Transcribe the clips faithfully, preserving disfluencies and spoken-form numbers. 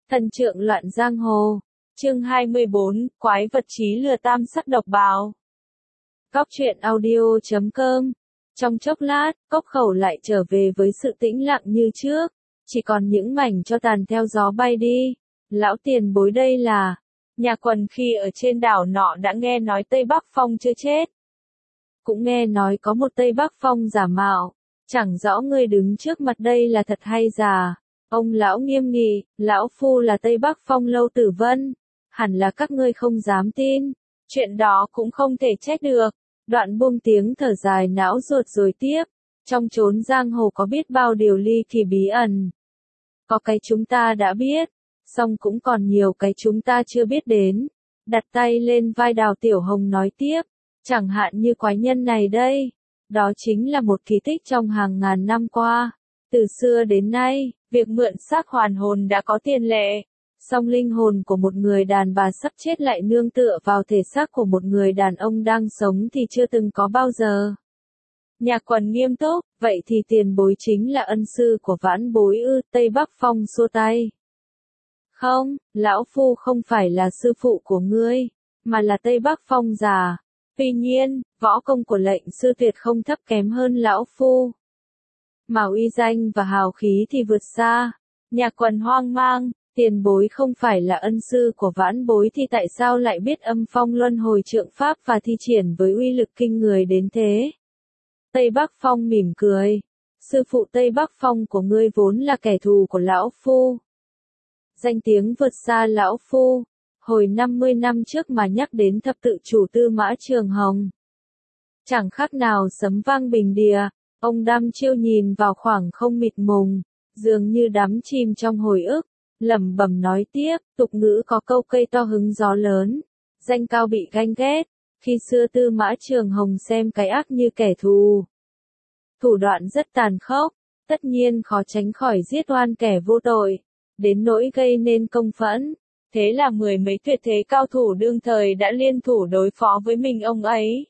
Thần trượng loạn giang hồ. Chương hai mươi bốn, quái vật trí lừa tam sắc độc bào. Cóc truyện audio chấm com. Trong chốc lát, Cốc Khẩu lại trở về với sự tĩnh lặng như trước, chỉ còn những mảnh tro tàn theo gió bay đi. Lão tiền bối đây là, nhà quần khi ở trên đảo nọ đã nghe nói Tây Bắc Phong chưa chết. Cũng nghe nói có một Tây Bắc Phong giả mạo, chẳng rõ ngươi đứng trước mặt đây là thật hay giả. Ông lão nghiêm nghị, lão phu là Tây Bắc Phong Lâu Tử Vân, hẳn là các ngươi không dám tin, chuyện đó cũng không thể trách được. Đoạn buông tiếng thở dài não ruột rồi tiếp, trong chốn giang hồ có biết bao điều ly kỳ bí ẩn. Có cái chúng ta đã biết, song cũng còn nhiều cái chúng ta chưa biết đến. Đặt tay lên vai Đào Tiểu Hồng nói tiếp, chẳng hạn như quái nhân này đây, đó chính là một kỳ tích trong hàng ngàn năm qua. Từ xưa đến nay, việc mượn xác hoàn hồn đã có tiền lệ, song linh hồn của một người đàn bà sắp chết lại nương tựa vào thể xác của một người đàn ông đang sống thì chưa từng có bao giờ. Nhà quần nghiêm túc, vậy thì tiền bối chính là ân sư của vãn bối ư? Tây Bắc Phong xua tay. Không, lão phu không phải là sư phụ của ngươi, mà là Tây Bắc Phong già. Tuy nhiên, võ công của lệnh sư tuyệt không thấp kém hơn lão phu, mà uy danh và hào khí thì vượt xa. Nhà quần hoang mang, tiền bối không phải là ân sư của vãn bối thì tại sao lại biết âm phong luân hồi trượng pháp và thi triển với uy lực kinh người đến thế? Tây Bắc Phong mỉm cười, sư phụ Tây Bắc Phong của ngươi vốn là kẻ thù của lão phu. Danh tiếng vượt xa lão phu, hồi năm mươi năm trước mà nhắc đến thập tự chủ Tư Mã Trường Hồng, chẳng khác nào sấm vang bình địa. Ông đăm chiêu nhìn vào khoảng không mịt mùng, dường như đắm chìm trong hồi ức, lẩm bẩm nói tiếp, tục ngữ có câu cây to hứng gió lớn, danh cao bị ganh ghét, khi xưa Tư Mã Trường Hồng xem cái ác như kẻ thù. Thủ đoạn rất tàn khốc, tất nhiên khó tránh khỏi giết oan kẻ vô tội, đến nỗi gây nên công phẫn. Thế là mười mấy tuyệt thế cao thủ đương thời đã liên thủ đối phó với mình ông ấy.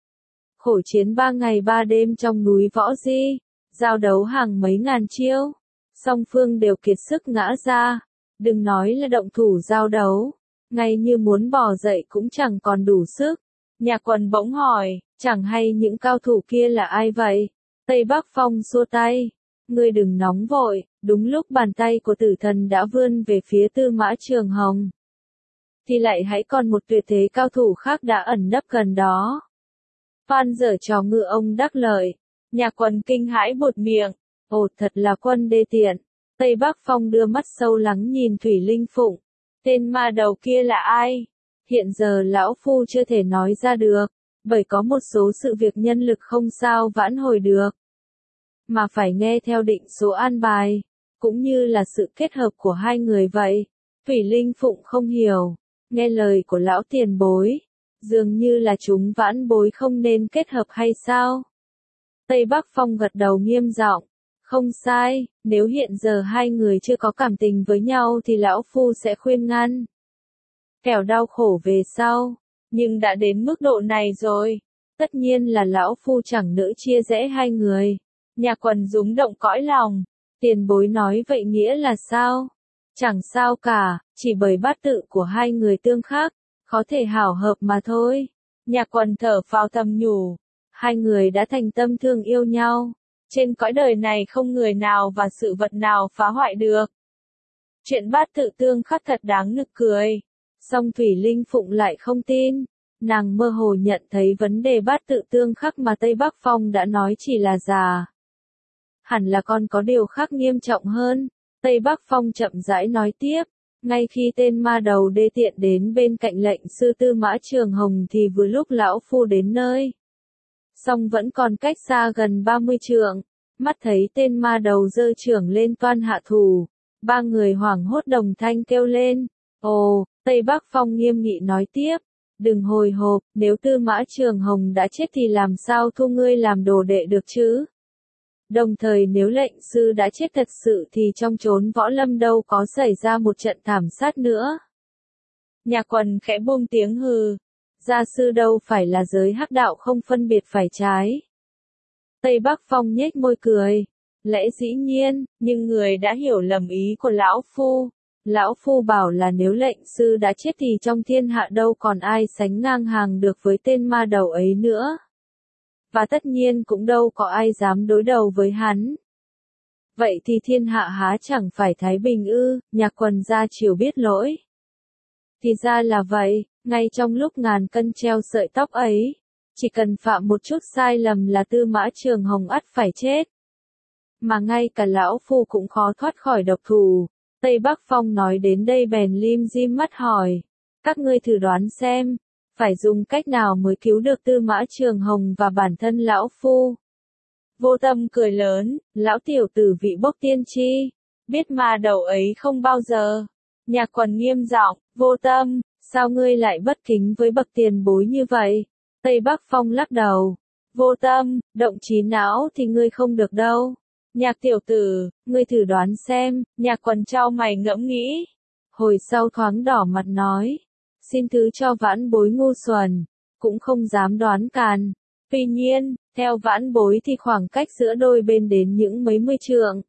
Khổ chiến ba ngày ba đêm trong núi Võ Di, giao đấu hàng mấy ngàn chiêu, song phương đều kiệt sức ngã ra, đừng nói là động thủ giao đấu, ngay như muốn bò dậy cũng chẳng còn đủ sức. Nhà quần bỗng hỏi, chẳng hay những cao thủ kia là ai vậy? Tây Bắc Phong xua tay, ngươi đừng nóng vội. Đúng lúc bàn tay của tử thần đã vươn về phía Tư Mã Trường Hồng, thì lại hãy còn một tuyệt thế cao thủ khác đã ẩn nấp gần đó. Phan giở trò ngựa ông đắc lợi, nhà quần kinh hãi buột miệng, ồ thật là quân đê tiện. Tây Bắc Phong đưa mắt sâu lắng nhìn Thủy Linh Phụng, tên ma đầu kia là ai? Hiện giờ lão phu chưa thể nói ra được, bởi có một số sự việc nhân lực không sao vãn hồi được, mà phải nghe theo định số an bài, cũng như là sự kết hợp của hai người vậy. Thủy Linh Phụng không hiểu, nghe lời của lão tiền bối, dường như là chúng vãn bối không nên kết hợp hay sao? Tây Bắc Phong gật đầu nghiêm giọng, không sai, nếu hiện giờ hai người chưa có cảm tình với nhau thì lão phu sẽ khuyên ngăn, kẻo đau khổ về sau, nhưng đã đến mức độ này rồi, tất nhiên là lão phu chẳng nỡ chia rẽ hai người. Nhà quần rúng động cõi lòng, tiền bối nói vậy nghĩa là sao? Chẳng sao cả, chỉ bởi bát tự của hai người tương khác, có thể hảo hợp mà thôi. Nhà quần thở phào thầm nhủ, hai người đã thành tâm thương yêu nhau, trên cõi đời này không người nào và sự vật nào phá hoại được. Chuyện bát tự tương khắc thật đáng nực cười, song Thủy Linh Phụng lại không tin, nàng mơ hồ nhận thấy vấn đề bát tự tương khắc mà Tây Bắc Phong đã nói chỉ là giả. Hẳn là còn có điều khác nghiêm trọng hơn. Tây Bắc Phong chậm rãi nói tiếp, ngay khi tên ma đầu đê tiện đến bên cạnh lệnh sư Tư Mã Trường Hồng thì vừa lúc lão phu đến nơi, song vẫn còn cách xa gần ba mươi trượng, mắt thấy tên ma đầu giơ trưởng lên toan hạ thủ, ba người hoảng hốt đồng thanh kêu lên. Ồ, Tây Bắc Phong nghiêm nghị nói tiếp, đừng hồi hộp, nếu Tư Mã Trường Hồng đã chết thì làm sao thu ngươi làm đồ đệ được chứ? Đồng thời nếu lệnh sư đã chết thật sự thì trong chốn võ lâm đâu có xảy ra một trận thảm sát nữa. Nhà quần khẽ buông tiếng hừ, gia sư đâu phải là giới hắc đạo không phân biệt phải trái. Tây Bắc Phong nhếch môi cười, lẽ dĩ nhiên, nhưng người đã hiểu lầm ý của lão phu. Lão Phu bảo là nếu lệnh sư đã chết thì trong thiên hạ đâu còn ai sánh ngang hàng được với tên ma đầu ấy nữa. Và tất nhiên cũng đâu có ai dám đối đầu với hắn. Vậy thì thiên hạ há chẳng phải thái bình ư? Nhạc Quần ra chiều biết lỗi. Thì ra là vậy, ngay trong lúc ngàn cân treo sợi tóc ấy, chỉ cần phạm một chút sai lầm là Tư Mã Trường Hồng ắt phải chết. Mà ngay cả lão Phu cũng khó thoát khỏi độc thủ. Tây Bắc Phong nói đến đây bèn lim dim mắt hỏi. Các ngươi thử đoán xem, phải dùng cách nào mới cứu được Tư Mã Trường Hồng và bản thân lão Phu? Vô Tâm cười lớn, lão tiểu tử vị bốc tiên tri, biết ma đầu ấy không bao giờ. Nhạc Quần nghiêm giọng, Vô Tâm, sao ngươi lại bất kính với bậc tiền bối như vậy? Tây Bắc Phong lắc đầu, Vô Tâm, động trí não thì ngươi không được đâu. Nhạc tiểu tử, ngươi thử đoán xem. Nhạc Quần trao mày ngẫm nghĩ. Hồi sau thoáng đỏ mặt nói, xin thứ cho vãn bối ngu xuẩn, cũng không dám đoán càn. Tuy nhiên, theo vãn bối thì khoảng cách giữa đôi bên đến những mấy mươi trượng.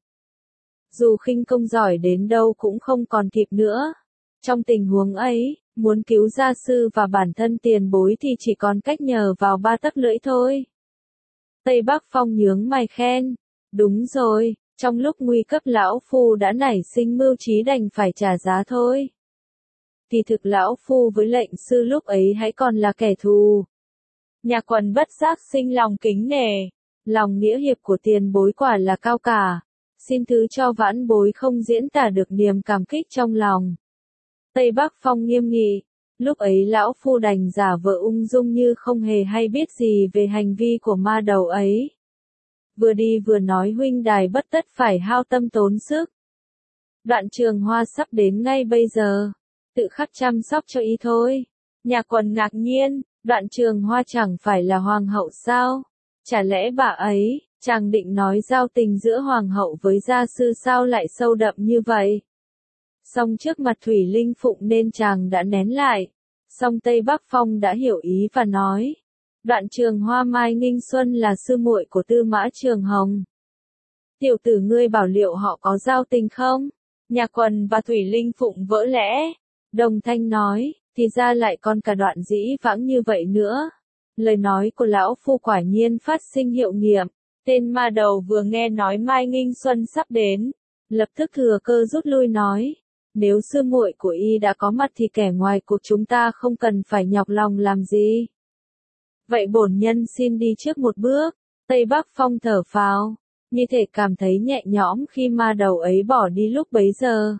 Dù khinh công giỏi đến đâu cũng không còn kịp nữa. Trong tình huống ấy, muốn cứu gia sư và bản thân tiền bối thì chỉ còn cách nhờ vào ba tấc lưỡi thôi. Tây Bắc Phong nhướng mày khen. Đúng rồi, trong lúc nguy cấp lão Phu đã nảy sinh mưu trí đành phải trả giá thôi. Thì thực lão Phu với lệnh sư lúc ấy hãy còn là kẻ thù. Nhạc Quần bất giác sinh lòng kính nể. Lòng nghĩa hiệp của tiền bối quả là cao cả. Xin thứ cho vãn bối không diễn tả được niềm cảm kích trong lòng. Tây Bắc Phong nghiêm nghị. Lúc ấy lão Phu đành giả vờ ung dung như không hề hay biết gì về hành vi của ma đầu ấy. Vừa đi vừa nói huynh đài bất tất phải hao tâm tốn sức. Đoạn Trường Hoa sắp đến ngay bây giờ. Tự khắc chăm sóc cho y thôi. Nhạc Quần ngạc nhiên, Đoạn Trường Hoa chẳng phải là hoàng hậu sao? Chả lẽ bà ấy, chàng định nói giao tình giữa hoàng hậu với gia sư sao lại sâu đậm như vậy? Song trước mặt Thủy Linh Phụng nên chàng đã nén lại. Song Tây Bắc Phong đã hiểu ý và nói. Đoạn Trường Hoa Mai Nghinh Xuân là sư muội của Tư Mã Trường Hồng. Tiểu tử ngươi bảo liệu họ có giao tình không? Nhạc Quần và Thủy Linh Phụng vỡ lẽ. Đồng thanh nói, thì ra lại còn cả Đoạn Dĩ Vãng như vậy nữa. Lời nói của lão Phu quả nhiên phát sinh hiệu nghiệm. Tên ma đầu vừa nghe nói Mai Nghinh Xuân sắp đến, lập tức thừa cơ rút lui nói. Nếu sư muội của y đã có mặt thì kẻ ngoài cuộc chúng ta không cần phải nhọc lòng làm gì. Vậy bổn nhân xin đi trước một bước. Tây Bắc Phong thở phào, như thể cảm thấy nhẹ nhõm khi ma đầu ấy bỏ đi lúc bấy giờ.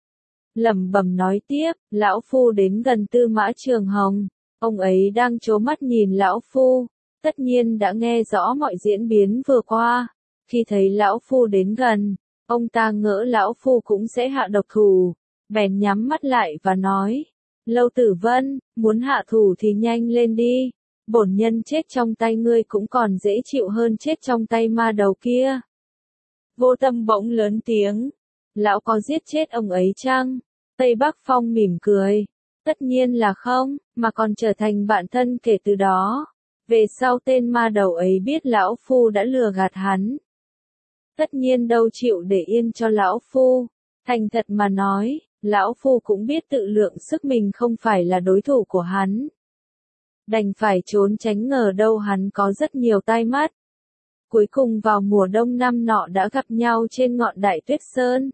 Lẩm bẩm nói tiếp, lão Phu đến gần Tư Mã Trường Hồng. Ông ấy đang trố mắt nhìn lão Phu, tất nhiên đã nghe rõ mọi diễn biến vừa qua. Khi thấy lão Phu đến gần, ông ta ngỡ lão Phu cũng sẽ hạ độc thủ, bèn nhắm mắt lại và nói, Lâu Tử Vân, muốn hạ thủ thì nhanh lên đi. Bổn nhân chết trong tay ngươi cũng còn dễ chịu hơn chết trong tay ma đầu kia. Vô Tâm bỗng lớn tiếng. Lão có giết chết ông ấy chăng? Tây Bắc Phong mỉm cười. Tất nhiên là không, mà còn trở thành bạn thân kể từ đó. Về sau tên ma đầu ấy biết lão Phu đã lừa gạt hắn. Tất nhiên đâu chịu để yên cho lão Phu. Thành thật mà nói, lão Phu cũng biết tự lượng sức mình không phải là đối thủ của hắn. Đành phải trốn tránh, ngờ đâu hắn có rất nhiều tai mắt. Cuối cùng vào mùa đông năm nọ đã gặp nhau trên ngọn Đại Tuyết Sơn.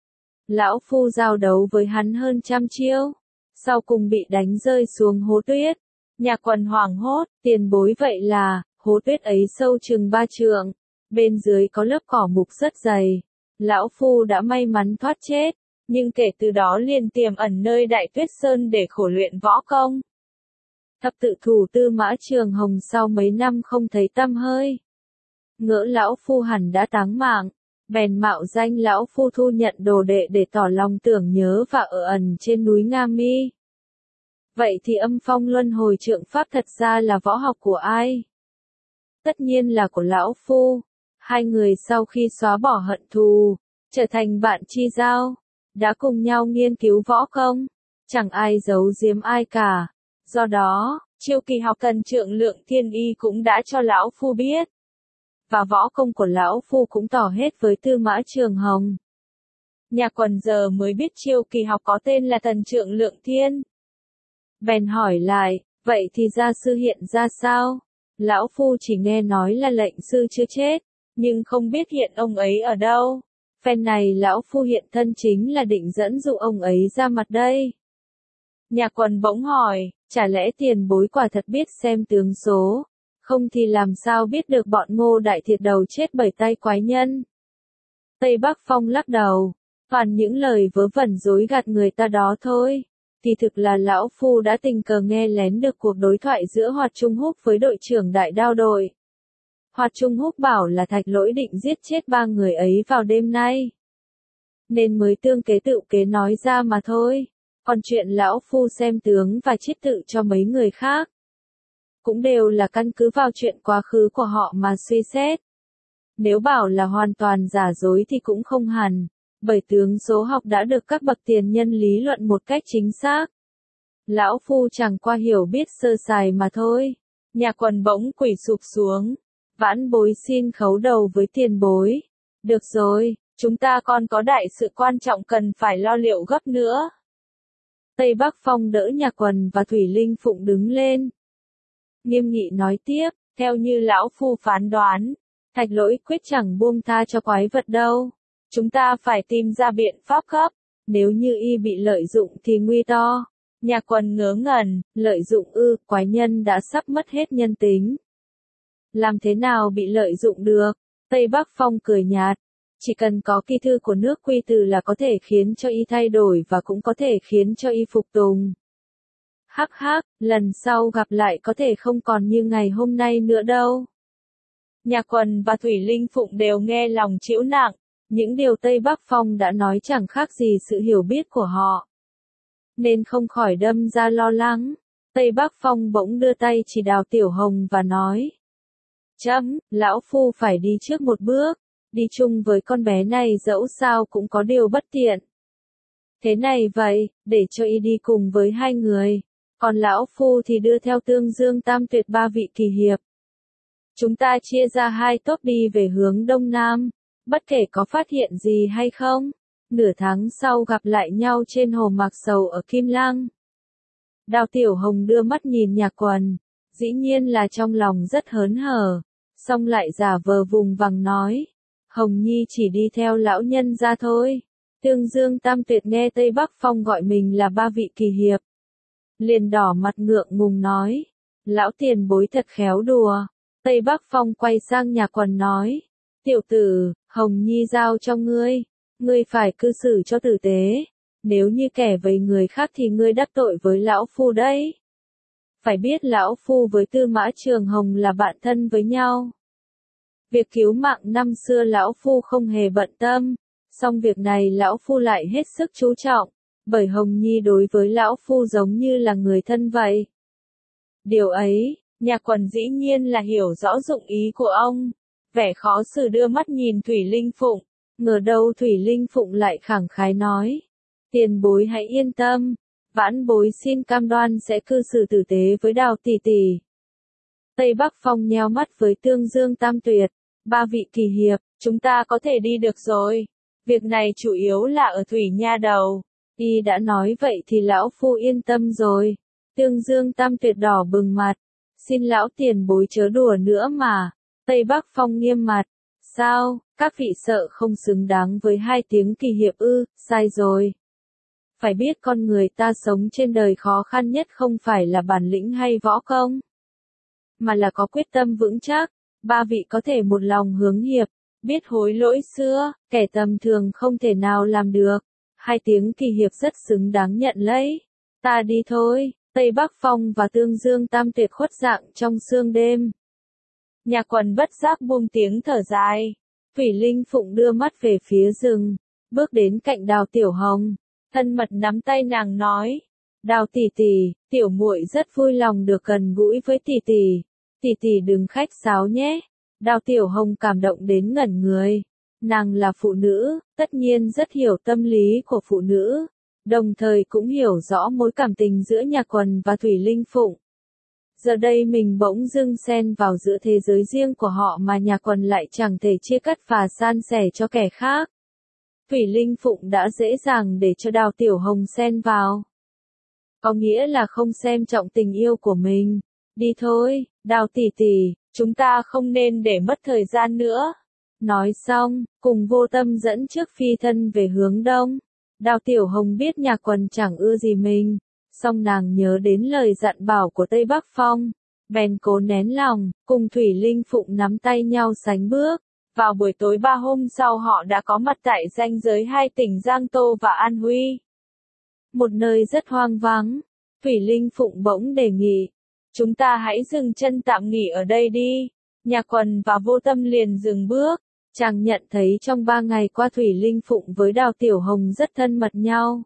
Lão Phu giao đấu với hắn hơn trăm chiêu, sau cùng bị đánh rơi xuống hố tuyết. Nhạc Quần hoảng hốt, tiền bối vậy là, hố tuyết ấy sâu chừng ba trượng, bên dưới có lớp cỏ mục rất dày. Lão Phu đã may mắn thoát chết, nhưng kể từ đó liền tiềm ẩn nơi Đại Tuyết Sơn để khổ luyện võ công. Thập tự thủ Tư Mã Trường Hồng sau mấy năm không thấy tăm hơi. Ngỡ lão Phu hẳn đã táng mạng, bèn mạo danh lão Phu thu nhận đồ đệ để tỏ lòng tưởng nhớ và ở ẩn trên núi Nga Mi. Vậy thì âm phong luân hồi trượng pháp thật ra là võ học của ai? Tất nhiên là của lão Phu. Hai người sau khi xóa bỏ hận thù, trở thành bạn chi giao, đã cùng nhau nghiên cứu võ công, chẳng ai giấu giếm ai cả. Do đó, chiêu kỳ học thần trượng lượng thiên y cũng đã cho lão Phu biết. Và võ công của lão Phu cũng tỏ hết với Tư Mã Trường Hồng. Nhạc Quần giờ mới biết Chiêu Kỳ học có tên là Thần Trượng Lượng Thiên. Bèn hỏi lại, vậy thì gia sư hiện ra sao? Lão Phu chỉ nghe nói là lệnh sư chưa chết, nhưng không biết hiện ông ấy ở đâu. Phen này Lão Phu hiện thân chính là định dẫn dụ ông ấy ra mặt đây. Nhạc Quần bỗng hỏi, chả lẽ tiền bối quả thật biết xem tướng số, không thì làm sao biết được bọn Ngô Đại Thiệt đầu chết bởi tay quái nhân? Tây Bắc Phong lắc đầu, toàn những lời vớ vẩn dối gạt người ta đó thôi. Thì thực là Lão Phu đã tình cờ nghe lén được cuộc đối thoại giữa Hoạt Trung Húc với đội trưởng đại đao đội. Hoạt Trung Húc bảo là Thạch Lỗi định giết chết ba người ấy vào đêm nay, nên mới tương kế tự kế nói ra mà thôi. Còn chuyện Lão Phu xem tướng và chiết tự cho mấy người khác, cũng đều là căn cứ vào chuyện quá khứ của họ mà suy xét. Nếu bảo là hoàn toàn giả dối thì cũng không hẳn, bởi tướng số học đã được các bậc tiền nhân lý luận một cách chính xác. Lão Phu chẳng qua hiểu biết sơ sài mà thôi. Nhạc Quần bỗng quỳ sụp xuống, vãn bối xin khấu đầu với tiền bối. Được rồi, chúng ta còn có đại sự quan trọng cần phải lo liệu gấp nữa. Tây Bắc Phong đỡ Nhạc Quần và Thủy Linh Phụng đứng lên. Nghiêm nghị nói tiếp, theo như Lão Phu phán đoán, Thạch Lỗi quyết chẳng buông tha cho quái vật đâu. Chúng ta phải tìm ra biện pháp gấp, nếu như y bị lợi dụng thì nguy to. Nhạc Quần ngớ ngẩn, lợi dụng ư, quái nhân đã sắp mất hết nhân tính. Làm thế nào bị lợi dụng được? Tây Bắc Phong cười nhạt, chỉ cần có kỳ thư của nước Quy Từ là có thể khiến cho y thay đổi và cũng có thể khiến cho y phục tùng. Hắc hắc, lần sau gặp lại có thể không còn như ngày hôm nay nữa đâu. Nhạc Quần và Thủy Linh Phụng đều nghe lòng chịu nặng, những điều Tây Bắc Phong đã nói chẳng khác gì sự hiểu biết của họ, nên không khỏi đâm ra lo lắng. Tây Bắc Phong bỗng đưa tay chỉ Đào Tiểu Hồng và nói, chấm, Lão Phu phải đi trước một bước, đi chung với con bé này dẫu sao cũng có điều bất tiện. Thế này vậy, để cho y đi cùng với hai người, còn Lão Phu thì đưa theo Tương Dương Tam Tuyệt ba vị kỳ hiệp. Chúng ta chia ra hai tốp đi về hướng Đông Nam, bất kể có phát hiện gì hay không, nửa tháng sau gặp lại nhau trên hồ Mạc Sầu ở Kim Lăng. Đào Tiểu Hồng đưa mắt nhìn Nhạc Quần, dĩ nhiên là trong lòng rất hớn hở, song lại giả vờ vùng vằng nói, Hồng Nhi chỉ đi theo lão nhân ra thôi. Tương Dương Tam Tuyệt nghe Tây Bắc Phong gọi mình là ba vị kỳ hiệp, liền đỏ mặt ngượng ngùng nói, lão tiền bối thật khéo đùa. Tây Bắc Phong quay sang Nhạc Quần nói, tiểu tử, Hồng Nhi giao cho ngươi, ngươi phải cư xử cho tử tế, nếu như kẻ với người khác thì ngươi đắc tội với Lão Phu đấy. Phải biết Lão Phu với Tư Mã Trường Hồng là bạn thân với nhau. Việc cứu mạng năm xưa Lão Phu không hề bận tâm, song việc này Lão Phu lại hết sức chú trọng, bởi Hồng Nhi đối với Lão Phu giống như là người thân vậy. Điều ấy, Nhạc Quần dĩ nhiên là hiểu rõ dụng ý của ông, vẻ khó xử đưa mắt nhìn Thủy Linh Phụng, ngờ đâu Thủy Linh Phụng lại khẳng khái nói, tiền bối hãy yên tâm, vãn bối xin cam đoan sẽ cư xử tử tế với Đào tỷ tỷ. Tây Bắc Phong nheo mắt với Tương Dương Tam Tuyệt, ba vị kỳ hiệp, chúng ta có thể đi được rồi, việc này chủ yếu là ở Thủy Nha Đầu. Y đã nói vậy thì Lão Phu yên tâm rồi. Tương Dương Tam Tuyệt đỏ bừng mặt, xin lão tiền bối chớ đùa nữa mà. Tây Bắc Phong nghiêm mặt, sao, các vị sợ không xứng đáng với hai tiếng kỳ hiệp ư, sai rồi. Phải biết con người ta sống trên đời khó khăn nhất không phải là bản lĩnh hay võ công, mà là có quyết tâm vững chắc. Ba vị có thể một lòng hướng hiệp, biết hối lỗi xưa, kẻ tầm thường không thể nào làm được. Hai tiếng kỳ hiệp rất xứng đáng nhận lấy. Ta đi thôi. Tây Bắc Phong và Tương Dương Tam Tuyệt khuất dạng trong sương đêm. Nhạc Quần bất giác buông tiếng thở dài. Thủy Linh Phụng đưa mắt về phía rừng, bước đến cạnh Đào Tiểu Hồng, thân mật nắm tay nàng nói, Đào tỷ tỷ, tiểu muội rất vui lòng được gần gũi với tỷ tỷ, tỷ tỷ đừng khách sáo nhé. Đào Tiểu Hồng cảm động đến ngẩn người, nàng là phụ nữ, tất nhiên rất hiểu tâm lý của phụ nữ, đồng thời cũng hiểu rõ mối cảm tình giữa Nhạc Quần và Thủy Linh Phụng. Giờ đây mình bỗng dưng xen vào giữa thế giới riêng của họ mà Nhạc Quần lại chẳng thể chia cắt và san sẻ cho kẻ khác. Thủy Linh Phụng đã dễ dàng để cho Đào Tiểu Hồng xen vào. Có nghĩa là không xem trọng tình yêu của mình. Đi thôi, Đào tỷ tỷ, chúng ta không nên để mất thời gian nữa. Nói xong, cùng Vô Tâm dẫn trước phi thân về hướng đông. Đào Tiểu Hồng biết Nhạc Quần chẳng ưa gì mình, song nàng nhớ đến lời dặn bảo của Tây Bắc Phong, bèn cố nén lòng, cùng Thủy Linh Phụng nắm tay nhau sánh bước. Vào buổi tối ba hôm sau họ đã có mặt tại ranh giới hai tỉnh Giang Tô và An Huy. Một nơi rất hoang vắng, Thủy Linh Phụng bỗng đề nghị, chúng ta hãy dừng chân tạm nghỉ ở đây đi. Nhạc Quần và Vô Tâm liền dừng bước. Chàng nhận thấy trong ba ngày qua Thủy Linh Phụng với Đào Tiểu Hồng rất thân mật nhau.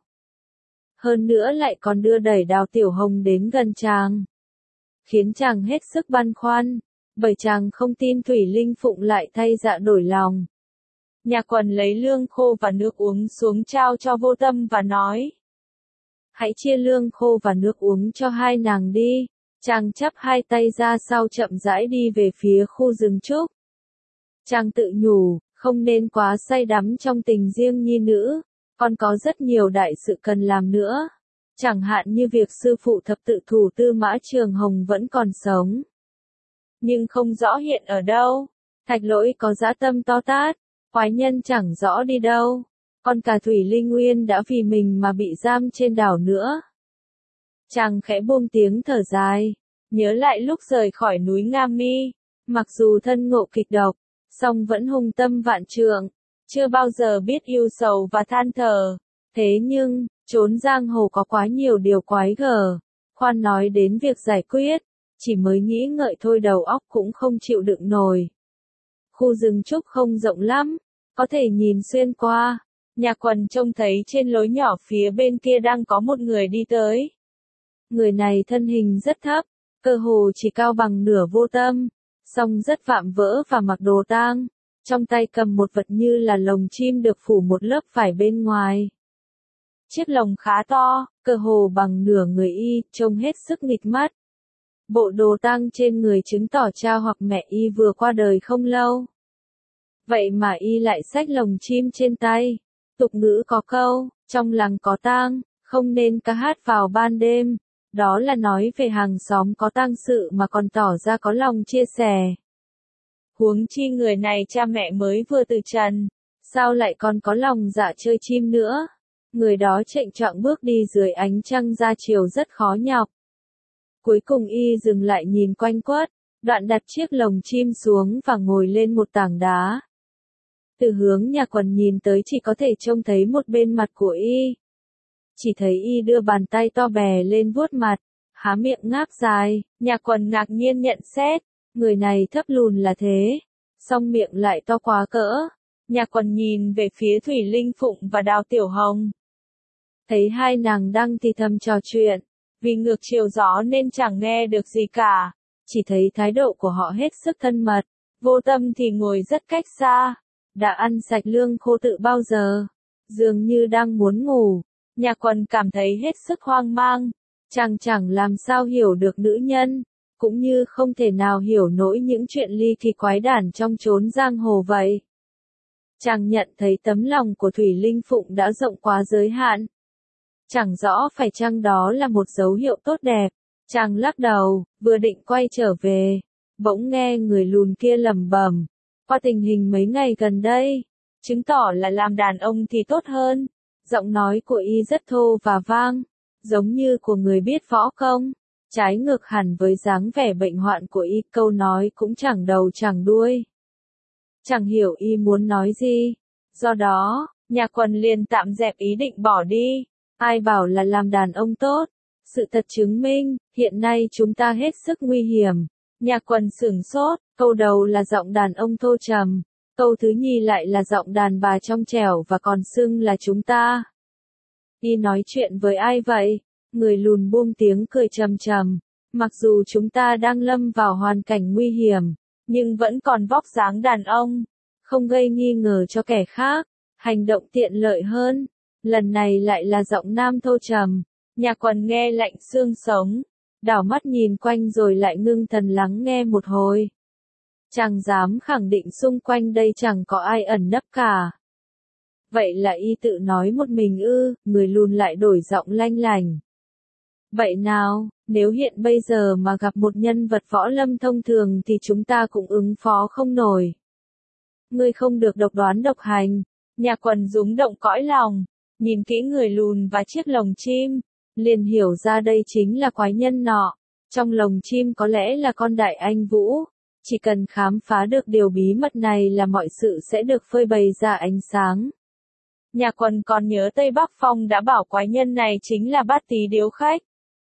Hơn nữa lại còn đưa đẩy Đào Tiểu Hồng đến gần chàng. Khiến chàng hết sức băn khoăn, bởi chàng không tin Thủy Linh Phụng lại thay dạ đổi lòng. Nhạc Quần lấy lương khô và nước uống xuống trao cho Vô Tâm và nói. Hãy chia lương khô và nước uống cho hai nàng đi. Chàng chắp hai tay ra sau chậm rãi đi về phía khu rừng trúc. Chàng tự nhủ, không nên quá say đắm trong tình riêng nhi nữ, còn có rất nhiều đại sự cần làm nữa. Chẳng hạn như việc sư phụ thập tự thủ Tư Mã Trường Hồng vẫn còn sống. Nhưng không rõ hiện ở đâu. Thạch Lỗi có dã tâm to tát, quái nhân chẳng rõ đi đâu. Còn cả Thủy Linh Nguyên đã vì mình mà bị giam trên đảo nữa. Chàng khẽ buông tiếng thở dài, nhớ lại lúc rời khỏi núi Nga Mi, mặc dù thân ngộ kịch độc, song vẫn hùng tâm vạn trượng, chưa bao giờ biết yêu sầu và than thở. Thế nhưng, trốn giang hồ có quá nhiều điều quái gở, khoan nói đến việc giải quyết, chỉ mới nghĩ ngợi thôi đầu óc cũng không chịu đựng nổi. Khu rừng trúc không rộng lắm, có thể nhìn xuyên qua. Nhạc Quần trông thấy trên lối nhỏ phía bên kia đang có một người đi tới. Người này thân hình rất thấp, cơ hồ chỉ cao bằng nửa Vô Tâm, song rất vạm vỡ và mặc đồ tang, trong tay cầm một vật như là lồng chim được phủ một lớp vải bên ngoài. Chiếc lồng khá to, cơ hồ bằng nửa người y, trông hết sức nghịch mắt. Bộ đồ tang trên người chứng tỏ cha hoặc mẹ y vừa qua đời không lâu. Vậy mà y lại xách lồng chim trên tay. Tục ngữ có câu, trong làng có tang, không nên ca hát vào ban đêm. Đó là nói về hàng xóm có tang sự mà còn tỏ ra có lòng chia sẻ. Huống chi người này cha mẹ mới vừa từ trần, sao lại còn có lòng dạ chơi chim nữa. Người đó chệnh choạng bước đi dưới ánh trăng ra chiều rất khó nhọc. Cuối cùng y dừng lại nhìn quanh quất, đoạn đặt chiếc lồng chim xuống và ngồi lên một tảng đá. Từ hướng Nhạc Quần nhìn tới chỉ có thể trông thấy một bên mặt của y. Chỉ thấy y đưa bàn tay to bè lên vuốt mặt, há miệng ngáp dài. Nhạc Quần ngạc nhiên nhận xét, người này thấp lùn là thế, song miệng lại to quá cỡ. Nhạc Quần nhìn về phía Thủy Linh Phụng và Đào Tiểu Hồng. Thấy hai nàng đang thì thầm trò chuyện, vì ngược chiều gió nên chẳng nghe được gì cả, chỉ thấy thái độ của họ hết sức thân mật. Vô Tâm thì ngồi rất cách xa, đã ăn sạch lương khô tự bao giờ, dường như đang muốn ngủ. Nhạc Quần cảm thấy hết sức hoang mang, chàng chẳng làm sao hiểu được nữ nhân, cũng như không thể nào hiểu nổi những chuyện ly kỳ quái đản trong chốn giang hồ vậy. Chàng nhận thấy tấm lòng của Thủy Linh Phụng đã rộng quá giới hạn. Chẳng rõ phải chăng đó là một dấu hiệu tốt đẹp. Chàng lắc đầu, vừa định quay trở về, bỗng nghe người lùn kia lẩm bẩm, qua tình hình mấy ngày gần đây, chứng tỏ là làm đàn ông thì tốt hơn. Giọng nói của y rất thô và vang, giống như của người biết võ công, trái ngược hẳn với dáng vẻ bệnh hoạn của y, câu nói cũng chẳng đầu chẳng đuôi. Chẳng hiểu y muốn nói gì, do đó, Nhạc Quần liền tạm dẹp ý định bỏ đi. Ai bảo là làm đàn ông tốt, sự thật chứng minh, hiện nay chúng ta hết sức nguy hiểm. Nhạc Quần sửng sốt, câu đầu là giọng đàn ông thô trầm, câu thứ nhì lại là giọng đàn bà trong trẻo và còn xưng là chúng ta. Y nói chuyện với ai vậy? Người lùn buông tiếng cười trầm trầm, mặc dù chúng ta đang lâm vào hoàn cảnh nguy hiểm, nhưng vẫn còn vóc dáng đàn ông, không gây nghi ngờ cho kẻ khác, hành động tiện lợi hơn. Lần này lại là giọng nam thô trầm. Nhạc Quần nghe lạnh xương sống, đảo mắt nhìn quanh rồi lại ngưng thần lắng nghe một hồi. Chàng dám khẳng định xung quanh đây chẳng có ai ẩn nấp cả. Vậy là y tự nói một mình ư? Người lùn lại đổi giọng lanh lành. Vậy nào, nếu hiện bây giờ mà gặp một nhân vật võ lâm thông thường thì chúng ta cũng ứng phó không nổi. Ngươi không được độc đoán độc hành. Nhà Quần rúng động cõi lòng, nhìn kỹ người lùn và chiếc lồng chim, liền hiểu ra đây chính là quái nhân nọ. Trong lồng chim có lẽ là con đại anh vũ. Chỉ cần khám phá được điều bí mật này là mọi sự sẽ được phơi bày ra ánh sáng. Nhà Quần còn nhớ Tây Bắc Phong đã bảo quái nhân này chính là Bát Tý Điếu Khách.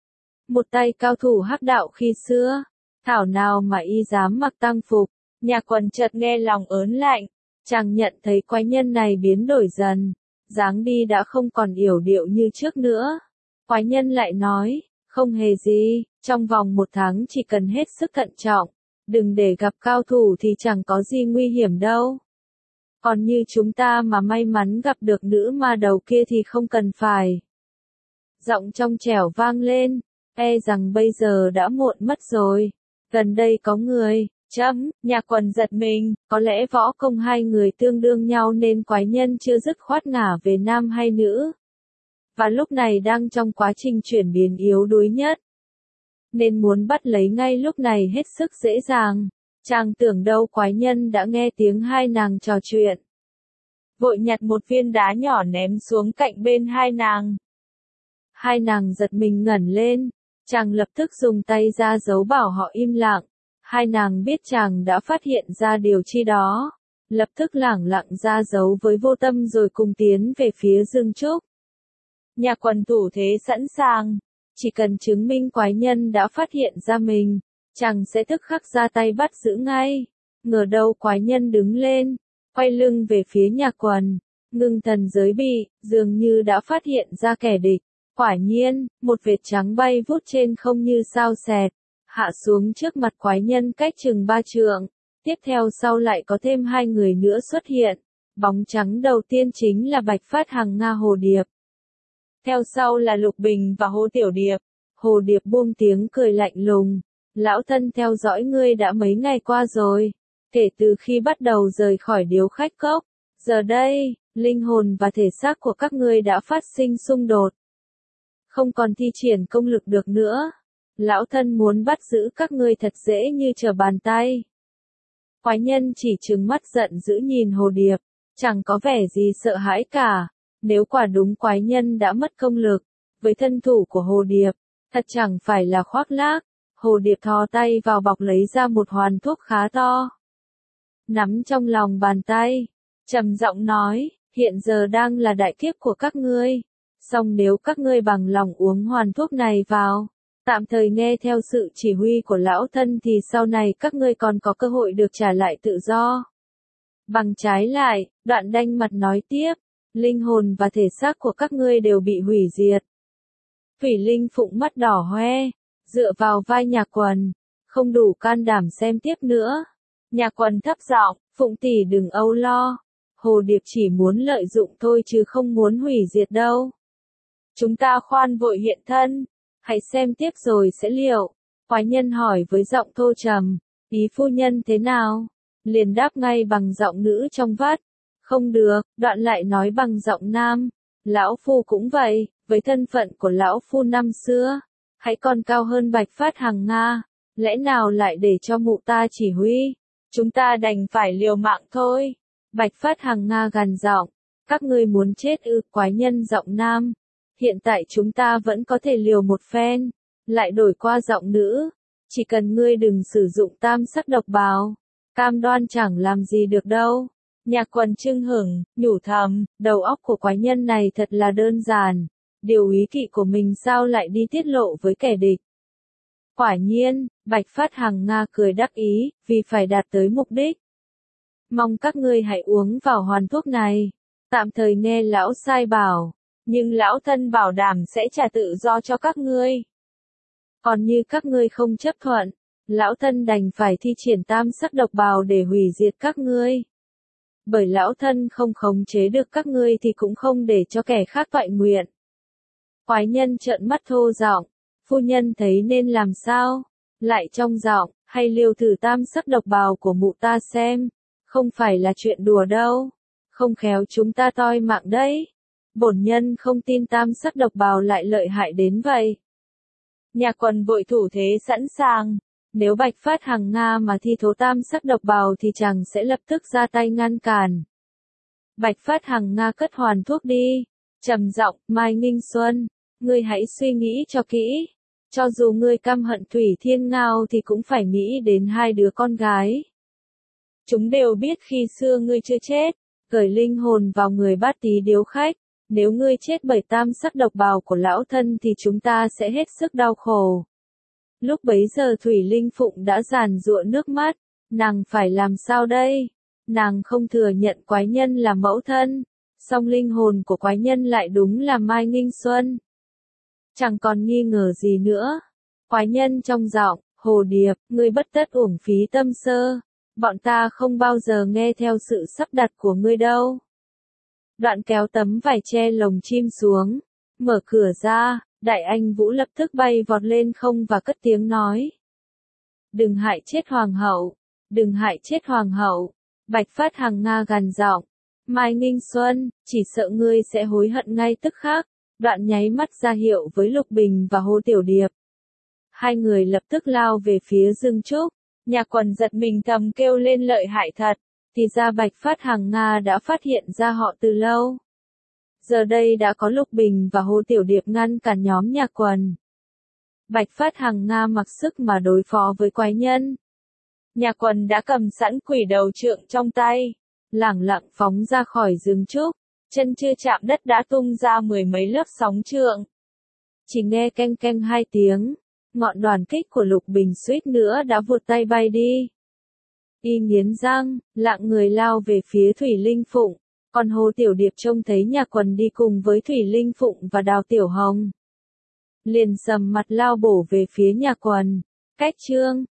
Một tay cao thủ hắc đạo khi xưa, thảo nào mà y dám mặc tang phục. Nhà Quần chợt nghe lòng ớn lạnh, chàng nhận thấy quái nhân này biến đổi dần, dáng đi đã không còn yểu điệu như trước nữa. Quái nhân lại nói, không hề gì, trong vòng một tháng chỉ cần hết sức thận trọng, đừng để gặp cao thủ thì chẳng có gì nguy hiểm đâu. Còn như chúng ta mà may mắn gặp được nữ ma đầu kia thì không cần phải. Giọng trong trẻo vang lên, e rằng bây giờ đã muộn mất rồi. Gần đây có người, chấm, Nhà Quần giật mình, có lẽ võ công hai người tương đương nhau nên quái nhân chưa dứt khoát ngả về nam hay nữ. Và lúc này đang trong quá trình chuyển biến yếu đuối nhất. Nên muốn bắt lấy ngay lúc này hết sức dễ dàng. Chàng tưởng đâu quái nhân đã nghe tiếng hai nàng trò chuyện. Vội nhặt một viên đá nhỏ ném xuống cạnh bên hai nàng. Hai nàng giật mình ngẩng lên, chàng lập tức dùng tay ra dấu bảo họ im lặng. Hai nàng biết chàng đã phát hiện ra điều chi đó, lập tức lẳng lặng ra dấu với vô tâm rồi cùng tiến về phía Dương Trúc. Nhà Quần thủ thế sẵn sàng, chỉ cần chứng minh quái nhân đã phát hiện ra mình, chàng sẽ tức khắc ra tay bắt giữ ngay. Ngờ đâu quái nhân đứng lên, quay lưng về phía Nhà Quần, ngưng thần giới bị, dường như đã phát hiện ra kẻ địch. Quả nhiên, một vệt trắng bay vút trên không như sao xẹt, hạ xuống trước mặt quái nhân cách chừng ba trượng. Tiếp theo sau lại có thêm hai người nữa xuất hiện. Bóng trắng đầu tiên chính là Bạch Phát Hằng Nga Hồ Điệp. Theo sau là Lục Bình và Hồ Tiểu Điệp. Hồ Điệp buông tiếng cười lạnh lùng. Lão thân theo dõi ngươi đã mấy ngày qua rồi. Kể từ khi bắt đầu rời khỏi Điếu Khách Cốc. Giờ đây, linh hồn và thể xác của các ngươi đã phát sinh xung đột. Không còn thi triển công lực được nữa. Lão thân muốn bắt giữ các ngươi thật dễ như trở bàn tay. Quái nhân chỉ trừng mắt giận dữ nhìn Hồ Điệp, chẳng có vẻ gì sợ hãi cả. Nếu quả đúng quái nhân đã mất công lực, với thân thủ của Hồ Điệp, thật chẳng phải là khoác lác. Hồ Điệp thò tay vào bọc lấy ra một hoàn thuốc khá to. Nắm trong lòng bàn tay, trầm giọng nói, hiện giờ đang là đại kiếp của các ngươi. Song nếu các ngươi bằng lòng uống hoàn thuốc này vào, tạm thời nghe theo sự chỉ huy của lão thân thì sau này các ngươi còn có cơ hội được trả lại tự do. Bằng trái lại, Đoạn đanh mặt nói tiếp, linh hồn và thể xác của các ngươi đều bị hủy diệt. Thủy Linh Phụng mắt đỏ hoe, dựa vào vai Nhà Quần, không đủ can đảm xem tiếp nữa. Nhà Quần thấp giọng, Phụng tỷ đừng âu lo, Hồ Điệp chỉ muốn lợi dụng thôi chứ không muốn hủy diệt đâu. Chúng ta khoan vội hiện thân, hãy xem tiếp rồi sẽ liệu. Quái nhân hỏi với giọng thô trầm, ý phu nhân thế nào? Liền đáp ngay bằng giọng nữ trong vắt. Không được, Đoạn lại nói bằng giọng nam. Lão phu cũng vậy, với thân phận của lão phu năm xưa, hãy còn cao hơn Bạch Phát Hằng Nga. Lẽ nào lại để cho mụ ta chỉ huy? Chúng ta đành phải liều mạng thôi. Bạch Phát Hằng Nga gằn giọng, các ngươi muốn chết ư? Quái nhân giọng nam. Hiện tại chúng ta vẫn có thể liều một phen. Lại đổi qua giọng nữ. Chỉ cần ngươi đừng sử dụng tam sắc độc bào, cam đoan chẳng làm gì được đâu. Nhà Quần chưng hửng, nhủ thầm, đầu óc của quái nhân này thật là đơn giản. Điều ý kỵ của mình sao lại đi tiết lộ với kẻ địch. Quả nhiên, Bạch Phát Hằng Nga cười đắc ý, vì phải đạt tới mục đích. Mong các ngươi hãy uống vào hoàn thuốc này. Tạm thời nghe lão sai bảo. Nhưng lão thân bảo đảm sẽ trả tự do cho các ngươi. Còn như các ngươi không chấp thuận, lão thân đành phải thi triển tam sắc độc bào để hủy diệt các ngươi. Bởi lão thân không khống chế được các ngươi thì cũng không để cho kẻ khác toại nguyện. Quái nhân trợn mắt thô giọng, phu nhân thấy nên làm sao? Lại trong giọng, hay liều thử tam sắc độc bào của mụ ta xem, không phải là chuyện đùa đâu. không khéo chúng ta toi mạng đấy. Bổn nhân không tin tam sắc độc bào lại lợi hại đến vậy. Nhà Quần vội thủ thế sẵn sàng, nếu Bạch Phát Hằng Nga mà thi thố tam sắc độc bào thì chàng sẽ lập tức ra tay ngăn cản. Bạch Phát Hằng Nga cất hoàn thuốc đi, trầm giọng, Mai Nghinh Xuân, ngươi hãy suy nghĩ cho kỹ. Cho dù ngươi căm hận Thủy Thiên Ngao thì cũng phải nghĩ đến hai đứa con gái. Chúng đều biết khi xưa ngươi chưa chết, cởi linh hồn vào người Bát Tí điếu khách. Nếu ngươi chết bởi tam sắc độc bào của lão thân thì chúng ta sẽ hết sức đau khổ. Lúc bấy giờ Thủy Linh Phụng đã giàn giụa nước mắt, nàng phải làm sao đây? Nàng không thừa nhận quái nhân là mẫu thân, song linh hồn của quái nhân lại đúng là Mai Nghinh Xuân. Chẳng còn nghi ngờ gì nữa. Quái nhân trong giọng, Hồ Điệp, ngươi bất tất uổng phí tâm sơ, bọn ta không bao giờ nghe theo sự sắp đặt của ngươi đâu. Đoạn kéo tấm vải che lồng chim xuống, mở cửa ra, Đại Anh Vũ lập tức bay vọt lên không và cất tiếng nói. Đừng hại chết hoàng hậu, đừng hại chết hoàng hậu. Bạch Phát Hằng Nga gằn giọng, Mai Nghinh Xuân, chỉ sợ ngươi sẽ hối hận ngay tức khắc. Đoạn nháy mắt ra hiệu với Lục Bình và Hồ Tiểu Điệp. Hai người lập tức lao về phía Dương Trúc. Nhà Quần giật mình thầm kêu lên lợi hại thật, thì ra Bạch Phát Hằng Nga đã phát hiện ra họ từ lâu. Giờ đây đã có Lục Bình và Hồ Tiểu Điệp ngăn cản nhóm Nhà Quần. Bạch Phát Hằng Nga mặc sức mà đối phó với quái nhân. Nhà Quần đã cầm sẵn quỷ đầu trượng trong tay, lẳng lặng phóng ra khỏi Dương Trúc, chân chưa chạm đất đã tung ra mười mấy lớp sóng trượng. Chỉ nghe canh canh hai tiếng, ngọn đoàn kích của Lục Bình suýt nữa đã vụt tay bay đi. Y nghiến răng, lạng người lao về phía Thủy Linh Phụng, còn Hồ Tiểu Điệp trông thấy Nhà Quần đi cùng với Thủy Linh Phụng và Đào Tiểu Hồng, liền sầm mặt lao bổ về phía Nhà Quần. Cách chương